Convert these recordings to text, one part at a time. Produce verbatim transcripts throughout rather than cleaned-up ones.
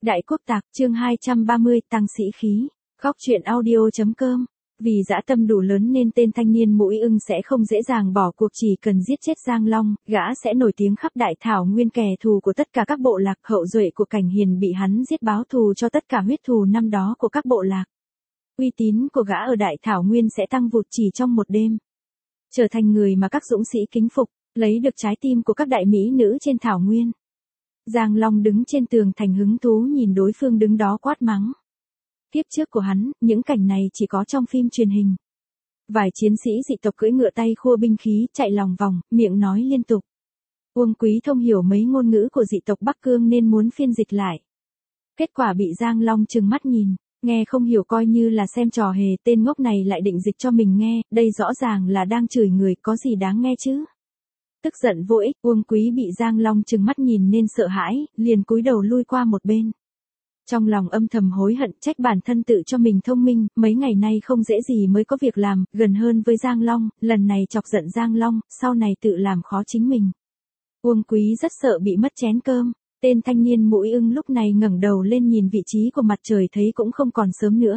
Đại Quốc Tạc, chương hai trăm ba mươi, tăng sĩ khí. Góc truyện audio.com. Vì dã tâm đủ lớn nên tên thanh niên mũi ưng sẽ không dễ dàng bỏ cuộc, chỉ cần giết chết Giang Long, gã sẽ nổi tiếng khắp đại thảo nguyên, kẻ thù của tất cả các bộ lạc, hậu duệ của Cảnh Hiền bị hắn giết báo thù cho tất cả huyết thù năm đó của các bộ lạc. Uy tín của gã ở đại thảo nguyên sẽ tăng vụt chỉ trong một đêm. Trở thành người mà các dũng sĩ kính phục, lấy được trái tim của các đại mỹ nữ trên thảo nguyên. Giang Long đứng trên tường thành hứng thú nhìn đối phương đứng đó quát mắng. Tiếp trước của hắn, những cảnh này chỉ có trong phim truyền hình. Vài chiến sĩ dị tộc cưỡi ngựa tay khua binh khí, chạy lòng vòng, miệng nói liên tục. Uông Quý Thông hiểu mấy ngôn ngữ của dị tộc Bắc Cương nên muốn phiên dịch lại. Kết quả bị Giang Long trừng mắt nhìn, nghe không hiểu coi như là xem trò hề, tên ngốc này lại định dịch cho mình nghe, đây rõ ràng là đang chửi người, có gì đáng nghe chứ. Tức giận vô ích, Uông Quý bị Giang Long trừng mắt nhìn nên sợ hãi, liền cúi đầu lui qua một bên. Trong lòng âm thầm hối hận, trách bản thân tự cho mình thông minh, mấy ngày nay không dễ gì mới có việc làm, gần hơn với Giang Long, lần này chọc giận Giang Long, sau này tự làm khó chính mình. Uông Quý rất sợ bị mất chén cơm, tên thanh niên mũi ưng lúc này ngẩng đầu lên nhìn vị trí của mặt trời thấy cũng không còn sớm nữa.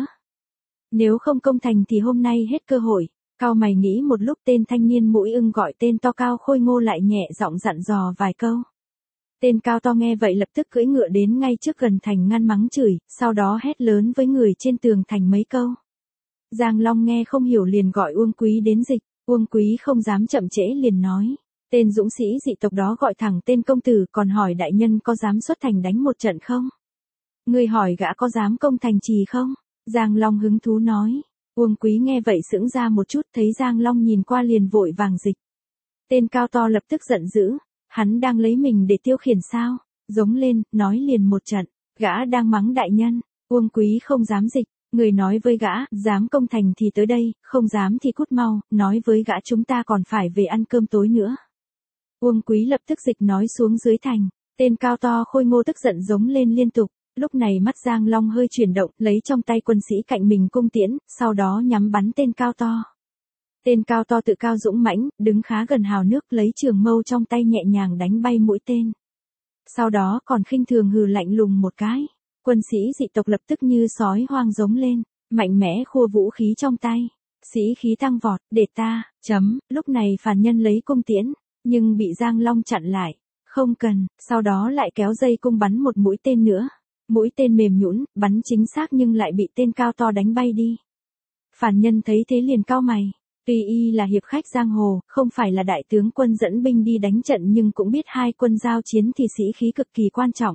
Nếu không công thành thì hôm nay hết cơ hội. Cao mày nghĩ một lúc, tên thanh niên mũi ưng gọi tên to cao khôi ngô lại nhẹ giọng dặn dò vài câu. Tên cao to nghe vậy lập tức cưỡi ngựa đến ngay trước gần thành ngăn mắng chửi, sau đó hét lớn với người trên tường thành mấy câu. Giang Long nghe không hiểu liền gọi Uông Quý đến dịch, Uông Quý không dám chậm trễ liền nói. Tên dũng sĩ dị tộc đó gọi thẳng tên công tử, còn hỏi đại nhân có dám xuất thành đánh một trận không? Người hỏi gã có dám công thành trì không? Giang Long hứng thú nói. Uông Quý nghe vậy sững ra một chút, thấy Giang Long nhìn qua liền vội vàng dịch. Tên cao to lập tức giận dữ, hắn đang lấy mình để tiêu khiển sao? Giống lên, nói liền một trận, gã đang mắng đại nhân. Uông Quý không dám dịch, người nói với gã, dám công thành thì tới đây, không dám thì cút mau, nói với gã chúng ta còn phải về ăn cơm tối nữa. Uông Quý lập tức dịch nói xuống dưới thành, tên cao to khôi ngô tức giận giống lên liên tục. Lúc này mắt Giang Long hơi chuyển động, lấy trong tay quân sĩ cạnh mình cung tiễn, sau đó nhắm bắn tên cao to. Tên cao to tự cao dũng mãnh, đứng khá gần hào nước, lấy trường mâu trong tay nhẹ nhàng đánh bay mũi tên. Sau đó còn khinh thường hừ lạnh lùng một cái. Quân sĩ dị tộc lập tức như sói hoang giống lên, mạnh mẽ khua vũ khí trong tay. Sĩ khí tăng vọt, để ta, chấm, lúc này phàn nhân lấy cung tiễn, nhưng bị Giang Long chặn lại. Không cần, sau đó lại kéo dây cung bắn một mũi tên nữa. Mũi tên mềm nhũn, bắn chính xác nhưng lại bị tên cao to đánh bay đi. Phàn nhân thấy thế liền cau mày, tuy y là hiệp khách giang hồ, không phải là đại tướng quân dẫn binh đi đánh trận nhưng cũng biết hai quân giao chiến thì sĩ khí cực kỳ quan trọng.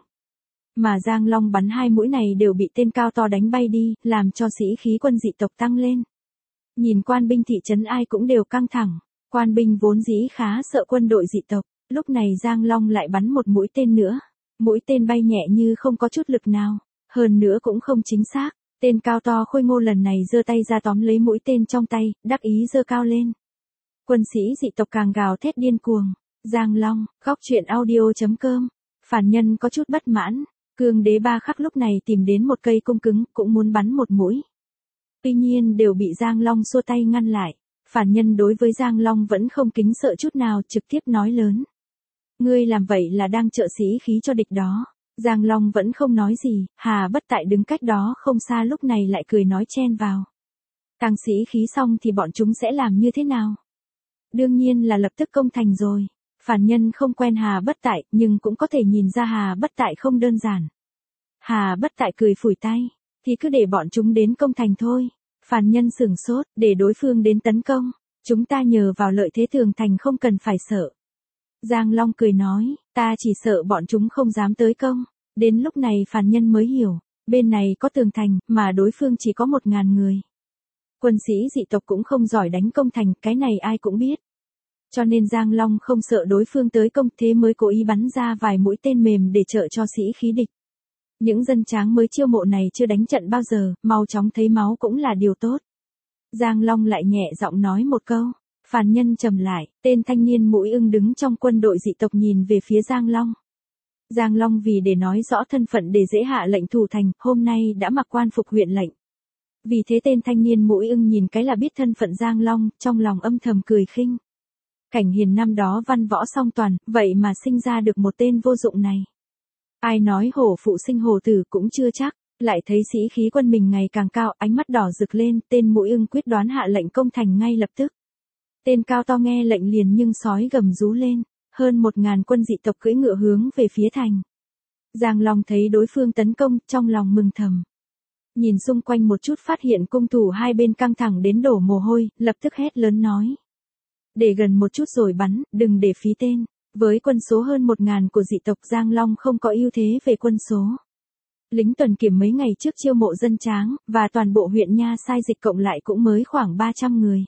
Mà Giang Long bắn hai mũi này đều bị tên cao to đánh bay đi, làm cho sĩ khí quân dị tộc tăng lên. Nhìn quan binh thị trấn ai cũng đều căng thẳng, quan binh vốn dĩ khá sợ quân đội dị tộc, lúc này Giang Long lại bắn một mũi tên nữa. Mũi tên bay nhẹ như không có chút lực nào, hơn nữa cũng không chính xác. Tên cao to khôi ngô lần này giơ tay ra tóm lấy mũi tên trong tay, đắc ý giơ cao lên. Quân sĩ dị tộc càng gào thét điên cuồng. Giang Long, góc truyện audio.com. Phản nhân có chút bất mãn, Cương Đế Ba Khắc lúc này tìm đến một cây cung cứng, cũng muốn bắn một mũi. Tuy nhiên đều bị Giang Long xua tay ngăn lại. Phản nhân đối với Giang Long vẫn không kính sợ chút nào, trực tiếp nói lớn. Ngươi làm vậy là đang trợ sĩ khí cho địch đó. Giang Long vẫn không nói gì, Hà Bất Tại đứng cách đó không xa lúc này lại cười nói chen vào. Tăng sĩ khí xong thì bọn chúng sẽ làm như thế nào? Đương nhiên là lập tức công thành rồi. Phản nhân không quen Hà Bất Tại nhưng cũng có thể nhìn ra Hà Bất Tại không đơn giản. Hà Bất Tại cười phủi tay, thì cứ để bọn chúng đến công thành thôi. Phản nhân sửng sốt, để đối phương đến tấn công. Chúng ta nhờ vào lợi thế tường thành không cần phải sợ. Giang Long cười nói, ta chỉ sợ bọn chúng không dám tới công. Đến lúc này phàn nhân mới hiểu, bên này có tường thành, mà đối phương chỉ có một ngàn người. Quân sĩ dị tộc cũng không giỏi đánh công thành, cái này ai cũng biết. Cho nên Giang Long không sợ đối phương tới công, thế mới cố ý bắn ra vài mũi tên mềm để trợ cho sĩ khí địch. Những dân tráng mới chiêu mộ này chưa đánh trận bao giờ, mau chóng thấy máu cũng là điều tốt. Giang Long lại nhẹ giọng nói một câu. Phàn nhân trầm lại, tên thanh niên mũi ưng đứng trong quân đội dị tộc nhìn về phía Giang Long. Giang Long vì để nói rõ thân phận để dễ hạ lệnh thủ thành, hôm nay đã mặc quan phục huyện lệnh. Vì thế tên thanh niên mũi ưng nhìn cái là biết thân phận Giang Long, trong lòng âm thầm cười khinh. Cảnh Hiền năm đó văn võ song toàn, vậy mà sinh ra được một tên vô dụng này. Ai nói hổ phụ sinh hổ tử cũng chưa chắc, lại thấy sĩ khí quân mình ngày càng cao, ánh mắt đỏ rực lên, tên Mũi Ưng quyết đoán hạ lệnh công thành ngay lập tức. Tên cao to nghe lệnh liền nhưng sói gầm rú lên, hơn một ngàn quân dị tộc cưỡi ngựa hướng về phía thành. Giang Long thấy đối phương tấn công, trong lòng mừng thầm. Nhìn xung quanh một chút phát hiện cung thủ hai bên căng thẳng đến đổ mồ hôi, lập tức hét lớn nói. Để gần một chút rồi bắn, đừng để phí tên. Với quân số hơn một ngàn của dị tộc Giang Long không có ưu thế về quân số. Lính tuần kiểm mấy ngày trước chiêu mộ dân tráng, và toàn bộ huyện Nha Sai Dịch cộng lại cũng mới khoảng ba trăm người.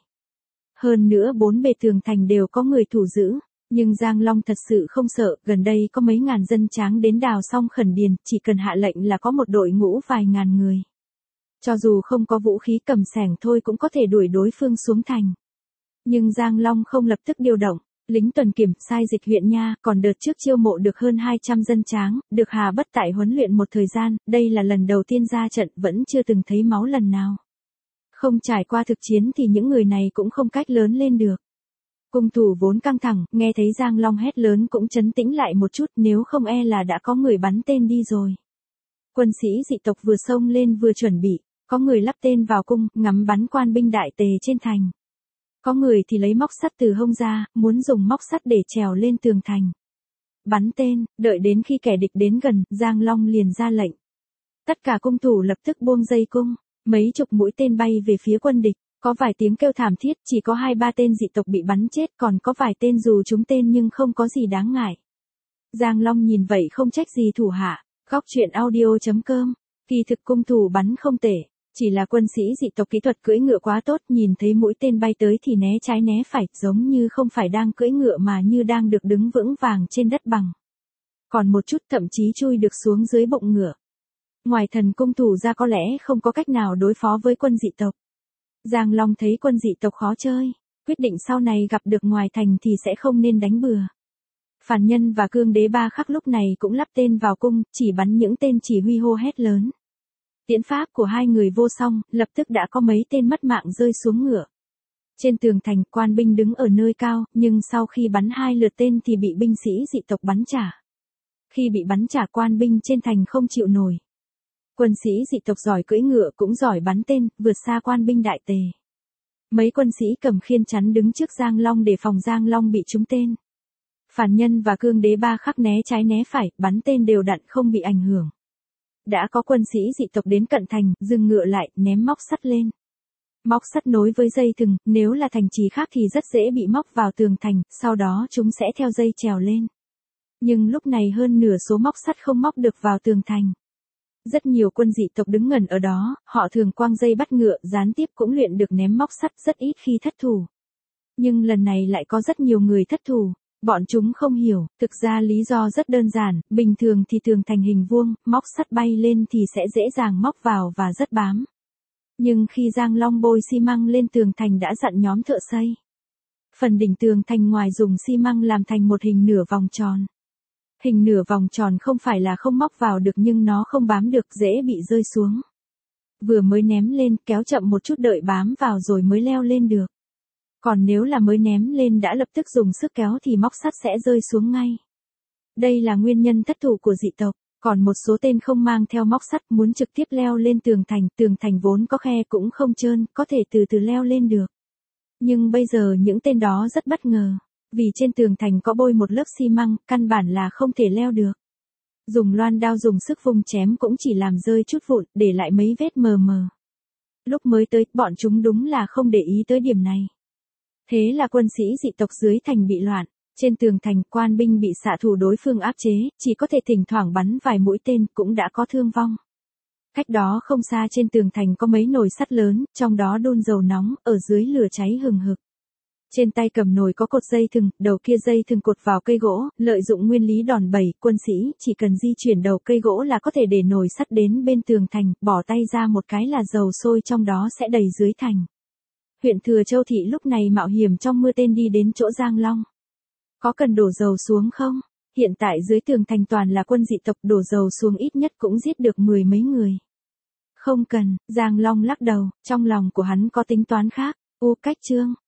Hơn nữa bốn bề tường thành đều có người thủ giữ, nhưng Giang Long thật sự không sợ, gần đây có mấy ngàn dân tráng đến đào xong khẩn điền, chỉ cần hạ lệnh là có một đội ngũ vài ngàn người. Cho dù không có vũ khí cầm xẻng thôi cũng có thể đuổi đối phương xuống thành. Nhưng Giang Long không lập tức điều động. Lính tuần kiểm Sai Dịch huyện Nha còn đợt trước chiêu mộ được hơn hai trăm dân tráng, được Hà Bất Tại huấn luyện một thời gian, đây là lần đầu tiên ra trận, vẫn chưa từng thấy máu lần nào. Không trải qua thực chiến thì những người này cũng không cách lớn lên được. Cung thủ vốn căng thẳng, nghe thấy Giang Long hét lớn cũng trấn tĩnh lại một chút, nếu không e là đã có người bắn tên đi rồi. Quân sĩ dị tộc vừa xông lên vừa chuẩn bị, có người lắp tên vào cung, ngắm bắn quan binh đại tề trên thành. Có người thì lấy móc sắt từ hông ra, muốn dùng móc sắt để trèo lên tường thành. Bắn tên, đợi đến khi kẻ địch đến gần, Giang Long liền ra lệnh. Tất cả cung thủ lập tức buông dây cung, mấy chục mũi tên bay về phía quân địch, có vài tiếng kêu thảm thiết, chỉ có hai ba tên dị tộc bị bắn chết, còn có vài tên dù trúng tên nhưng không có gì đáng ngại. Giang Long nhìn vậy không trách gì thủ hạ, góc truyện audio chấm com, kỳ thực cung thủ bắn không tệ. Chỉ là quân sĩ dị tộc kỹ thuật cưỡi ngựa quá tốt, nhìn thấy mũi tên bay tới thì né trái né phải, giống như không phải đang cưỡi ngựa mà như đang được đứng vững vàng trên đất bằng. Còn một chút thậm chí chui được xuống dưới bụng ngựa. Ngoài thần cung thủ ra có lẽ không có cách nào đối phó với quân dị tộc. Giang Long thấy quân dị tộc khó chơi, quyết định sau này gặp được ngoài thành thì sẽ không nên đánh bừa. Phản Nhân và Cương Đế Ba Khắc lúc này cũng lắp tên vào cung, chỉ bắn những tên chỉ huy hô hét lớn. Tiễn pháp của hai người vô song, lập tức đã có mấy tên mất mạng rơi xuống ngựa. Trên tường thành, quan binh đứng ở nơi cao, nhưng sau khi bắn hai lượt tên thì bị binh sĩ dị tộc bắn trả. Khi bị bắn trả, quan binh trên thành không chịu nổi. Quân sĩ dị tộc giỏi cưỡi ngựa cũng giỏi bắn tên, vượt xa quan binh đại tề. Mấy quân sĩ cầm khiên chắn đứng trước Giang Long để phòng Giang Long bị trúng tên. Phản Nhân và Cương Đế Ba Khắc né trái né phải, bắn tên đều đặn không bị ảnh hưởng. Đã có quân sĩ dị tộc đến cận thành, dừng ngựa lại, ném móc sắt lên. Móc sắt nối với dây thừng, nếu là thành trì khác thì rất dễ bị móc vào tường thành, sau đó chúng sẽ theo dây trèo lên. Nhưng lúc này hơn nửa số móc sắt không móc được vào tường thành. Rất nhiều quân dị tộc đứng ngẩn ở đó, họ thường quăng dây bắt ngựa, gián tiếp cũng luyện được ném móc sắt, rất ít khi thất thủ. Nhưng lần này lại có rất nhiều người thất thủ. Bọn chúng không hiểu, thực ra lý do rất đơn giản, bình thường thì tường thành hình vuông, móc sắt bay lên thì sẽ dễ dàng móc vào và rất bám. Nhưng khi Giang Long bôi xi măng lên tường thành đã dặn nhóm thợ xây. Phần đỉnh tường thành ngoài dùng xi măng làm thành một hình nửa vòng tròn. Hình nửa vòng tròn không phải là không móc vào được nhưng nó không bám được, dễ bị rơi xuống. Vừa mới ném lên, kéo chậm một chút đợi bám vào rồi mới leo lên được. Còn nếu là mới ném lên đã lập tức dùng sức kéo thì móc sắt sẽ rơi xuống ngay. Đây là nguyên nhân thất thủ của dị tộc. Còn một số tên không mang theo móc sắt muốn trực tiếp leo lên tường thành, tường thành vốn có khe cũng không trơn, có thể từ từ leo lên được. Nhưng bây giờ những tên đó rất bất ngờ, vì trên tường thành có bôi một lớp xi măng, căn bản là không thể leo được. Dùng loan đao dùng sức vùng chém cũng chỉ làm rơi chút vụn, để lại mấy vết mờ mờ. Lúc mới tới, bọn chúng đúng là không để ý tới điểm này. Thế là quân sĩ dị tộc dưới thành bị loạn. Trên tường thành, quan binh bị xạ thủ đối phương áp chế, chỉ có thể thỉnh thoảng bắn vài mũi tên, cũng đã có thương vong. Cách đó không xa trên tường thành có mấy nồi sắt lớn, trong đó đun dầu nóng, ở dưới lửa cháy hừng hực. Trên tay cầm nồi có cột dây thừng, đầu kia dây thừng cột vào cây gỗ, lợi dụng nguyên lý đòn bẩy, quân sĩ chỉ cần di chuyển đầu cây gỗ là có thể để nồi sắt đến bên tường thành, bỏ tay ra một cái là dầu sôi trong đó sẽ đầy dưới thành. Huyện Thừa Châu Thị lúc này mạo hiểm trong mưa tên đi đến chỗ Giang Long. Có cần đổ dầu xuống không? Hiện tại dưới tường thành toàn là quân dị tộc, đổ dầu xuống ít nhất cũng giết được mười mấy người. Không cần, Giang Long lắc đầu, trong lòng của hắn có tính toán khác. U Cách Chương